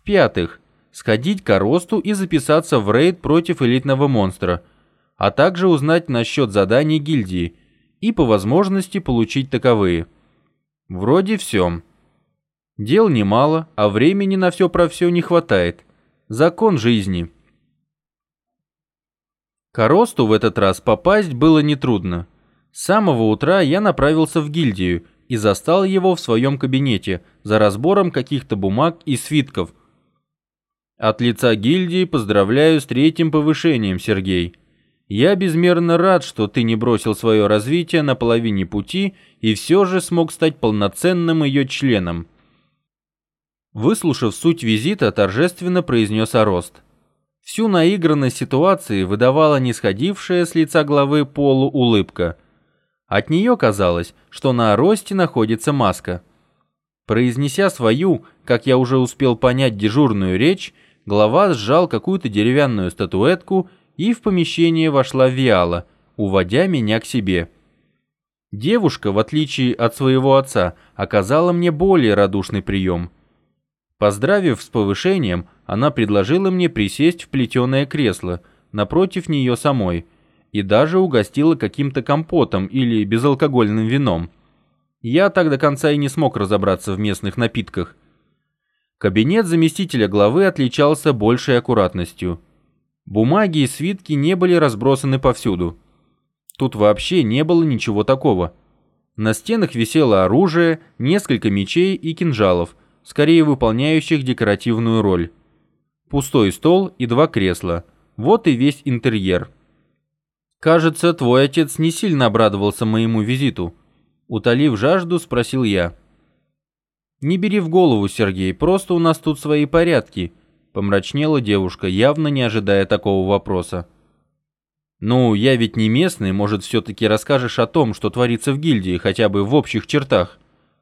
В-5, сходить к Аросту и записаться в рейд против элитного монстра, а также узнать насчет заданий гильдии и по возможности получить таковые. Вроде все. Дел немало, а времени на все про все не хватает. Закон жизни. К Аросту в этот раз попасть было нетрудно. С самого утра я направился в гильдию и застал его в своем кабинете за разбором каких-то бумаг и свитков. От лица гильдии поздравляю с 3-м повышением, Сергей. Я безмерно рад, что ты не бросил свое развитие на половине пути и все же смог стать полноценным ее членом. Выслушав суть визита, торжественно произнес Арост. Всю наигранность ситуации выдавала нисходившая с лица главы полуулыбка. От нее казалось, что на Аросте находится маска. Произнеся свою, как я уже успел понять, дежурную речь, глава сжал какую-то деревянную статуэтку, и в помещение вошла Виала, уводя меня к себе. Девушка, в отличие от своего отца, оказала мне более радушный прием. Поздравив с повышением, она предложила мне присесть в плетеное кресло напротив нее самой и даже угостила каким-то компотом или безалкогольным вином. Я так до конца и не смог разобраться в местных напитках. Кабинет заместителя главы отличался большей аккуратностью. Бумаги и свитки не были разбросаны повсюду. Тут вообще не было ничего такого. На стенах висело оружие, несколько мечей и кинжалов, скорее выполняющих декоративную роль. Пустой стол и 2 кресла. Вот и весь интерьер. «Кажется, твой отец не сильно обрадовался моему визиту», — утолив жажду, спросил я. «Не бери в голову, Сергей, просто у нас тут свои порядки», — помрачнела девушка, явно не ожидая такого вопроса. «Ну, я ведь не местный, может, все-таки расскажешь о том, что творится в гильдии, хотя бы в общих чертах?»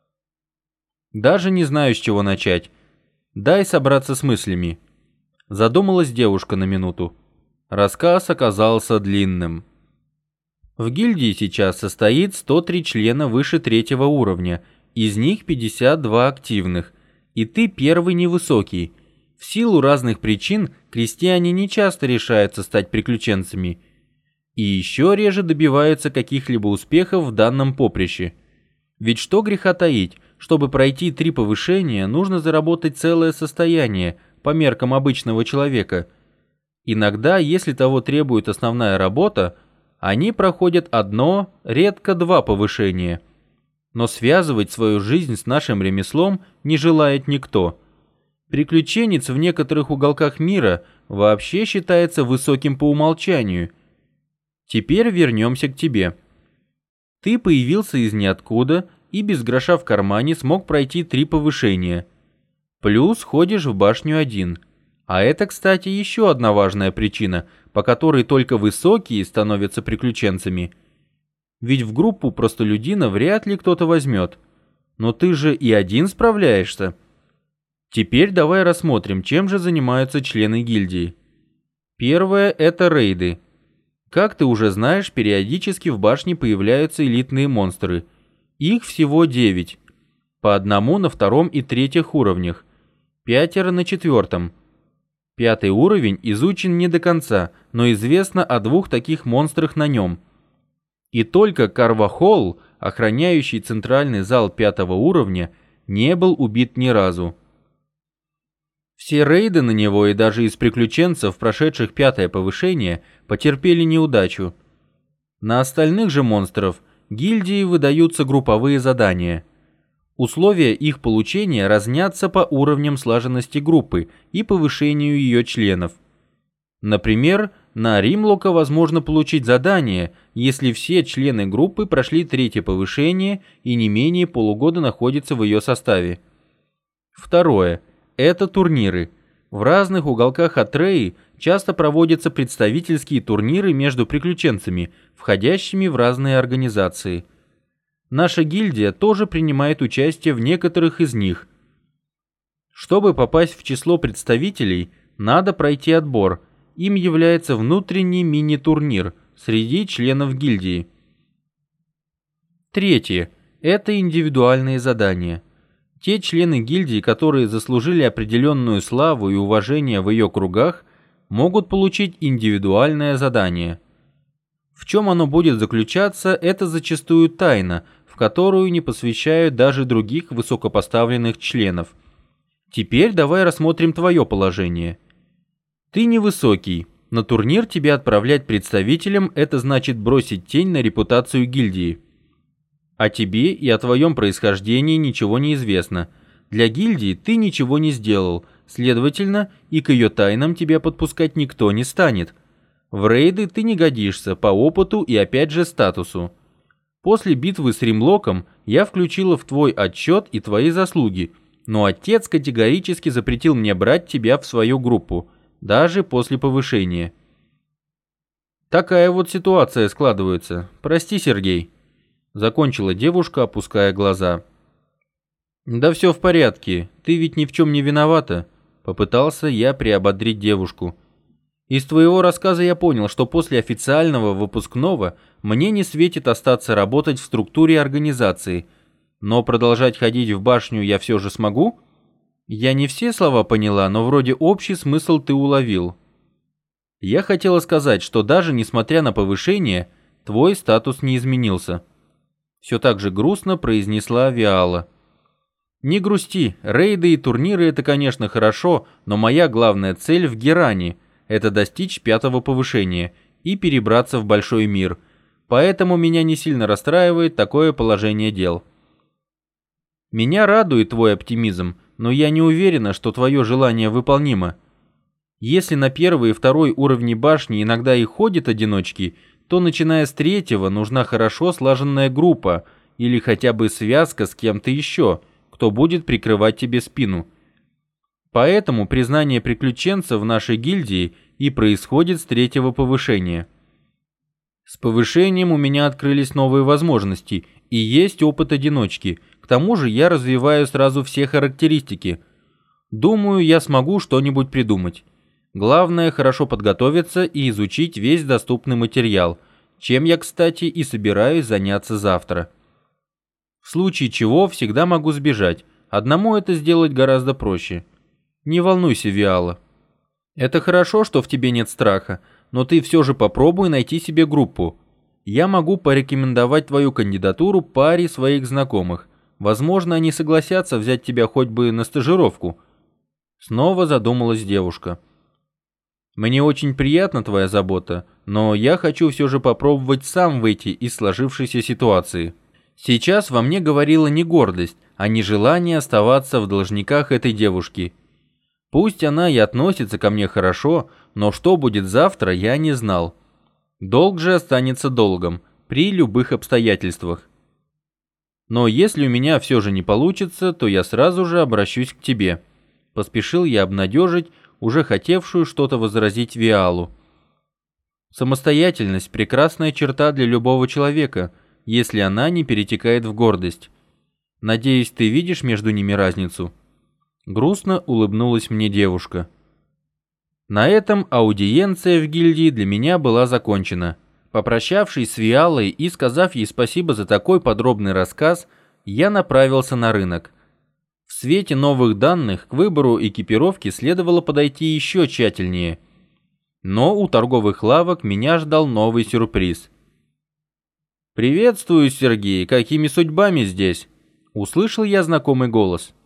«Даже не знаю, с чего начать. Дай собраться с мыслями». Задумалась девушка на минуту. Рассказ оказался длинным. В гильдии сейчас состоит 103 члена выше 3-го уровня, из них 52 активных, и ты первый невысокий. В силу разных причин крестьяне не часто решаются стать приключенцами и еще реже добиваются каких-либо успехов в данном поприще. Ведь что греха таить, чтобы пройти 3 повышения, нужно заработать целое состояние по меркам обычного человека. Иногда, если того требует основная работа, они проходят 1, редко 2 повышения. Но связывать свою жизнь с нашим ремеслом не желает никто. Приключенец в некоторых уголках мира вообще считается высоким по умолчанию. Теперь вернемся к тебе. Ты появился из ниоткуда и без гроша в кармане смог пройти 3 повышения. Плюс ходишь в башню 1. А это, кстати, еще одна важная причина, по которой только высокие становятся приключенцами. Ведь в группу простолюдина вряд ли кто-то возьмет. Но ты же и один справляешься. Теперь давай рассмотрим, чем же занимаются члены гильдии. Первое – это рейды. Как ты уже знаешь, периодически в башне появляются элитные монстры. Их всего 9. По одному на 2-м и 3-х уровнях. 5 на 4-м. 5-й уровень изучен не до конца, но известно о 2 таких монстрах на нем. И только Карвахол, охраняющий центральный зал 5-го уровня, не был убит ни разу. Все рейды на него и даже из приключенцев, прошедших 5-е повышение, потерпели неудачу. На остальных же монстров гильдии выдаются групповые задания. Условия их получения разнятся по уровням слаженности группы и повышению ее членов. Например, на Римлока возможно получить задание, если все члены группы прошли 3-е повышение и не менее полугода находятся в ее составе. Второе. Это турниры. В разных уголках Атреи часто проводятся представительские турниры между приключенцами, входящими в разные организации. Наша гильдия тоже принимает участие в некоторых из них. Чтобы попасть в число представителей, надо пройти отбор. Им является внутренний мини-турнир среди членов гильдии. Третье. Это индивидуальные задания. Те члены гильдии, которые заслужили определенную славу и уважение в ее кругах, могут получить индивидуальное задание. В чем оно будет заключаться, это зачастую тайна, в которую не посвящают даже других высокопоставленных членов. Теперь давай рассмотрим твое положение. Ты невысокий. На турнир тебя отправлять представителем – это значит бросить тень на репутацию гильдии. О тебе и о твоем происхождении ничего не известно. Для гильдии ты ничего не сделал, следовательно, и к ее тайнам тебя подпускать никто не станет. В рейды ты не годишься по опыту и опять же статусу. После битвы с Римлоком я включила в твой отчет и твои заслуги, но отец категорически запретил мне брать тебя в свою группу, даже после повышения. Такая вот ситуация складывается. Прости, Сергей. Закончила девушка, опуская глаза. «Да все в порядке, ты ведь ни в чем не виновата», — попытался я приободрить девушку. «Из твоего рассказа я понял, что после официального выпускного мне не светит остаться работать в структуре организации, но продолжать ходить в башню я все же смогу? Я не все слова поняла, но вроде общий смысл ты уловил». Я хотела сказать, что даже несмотря на повышение, твой статус не изменился. Все так же грустно произнесла Виала. «Не грусти, рейды и турниры — это, конечно, хорошо, но моя главная цель в Геране — это достичь 5-го повышения и перебраться в большой мир, поэтому меня не сильно расстраивает такое положение дел. Меня радует твой оптимизм, но я не уверена, что твое желание выполнимо. Если на 1-й и 2-й уровне башни иногда и ходят одиночки, то начиная с 3-го нужна хорошо слаженная группа или хотя бы связка с кем-то еще, кто будет прикрывать тебе спину. Поэтому признание приключенца в нашей гильдии и происходит с 3-го повышения. С повышением у меня открылись новые возможности и есть опыт одиночки, к тому же я развиваю сразу все характеристики. Думаю, я смогу что-нибудь придумать. Главное хорошо подготовиться и изучить весь доступный материал, чем я, кстати, и собираюсь заняться завтра. В случае чего всегда могу сбежать, одному это сделать гораздо проще. Не волнуйся, Виала. Это хорошо, что в тебе нет страха, но ты все же попробуй найти себе группу. Я могу порекомендовать твою кандидатуру паре своих знакомых. Возможно, они согласятся взять тебя хоть бы на стажировку. Снова задумалась девушка. Мне очень приятна твоя забота, но я хочу все же попробовать сам выйти из сложившейся ситуации. Сейчас во мне говорила не гордость, а нежелание оставаться в должниках этой девушки. Пусть она и относится ко мне хорошо, но что будет завтра, я не знал. Долг же останется долгом, при любых обстоятельствах. Но если у меня все же не получится, то я сразу же обращусь к тебе. Поспешил я обнадежить уже хотевшую что-то возразить Виалу. Самостоятельность – прекрасная черта для любого человека, если она не перетекает в гордость. Надеюсь, ты видишь между ними разницу?» Грустно улыбнулась мне девушка. На этом аудиенция в гильдии для меня была закончена. Попрощавшись с Виалой и сказав ей спасибо за такой подробный рассказ, я направился на рынок. В свете новых данных к выбору экипировки следовало подойти еще тщательнее. Но у торговых лавок меня ждал новый сюрприз. «Приветствую, Сергей, какими судьбами здесь?» Услышал я знакомый голос.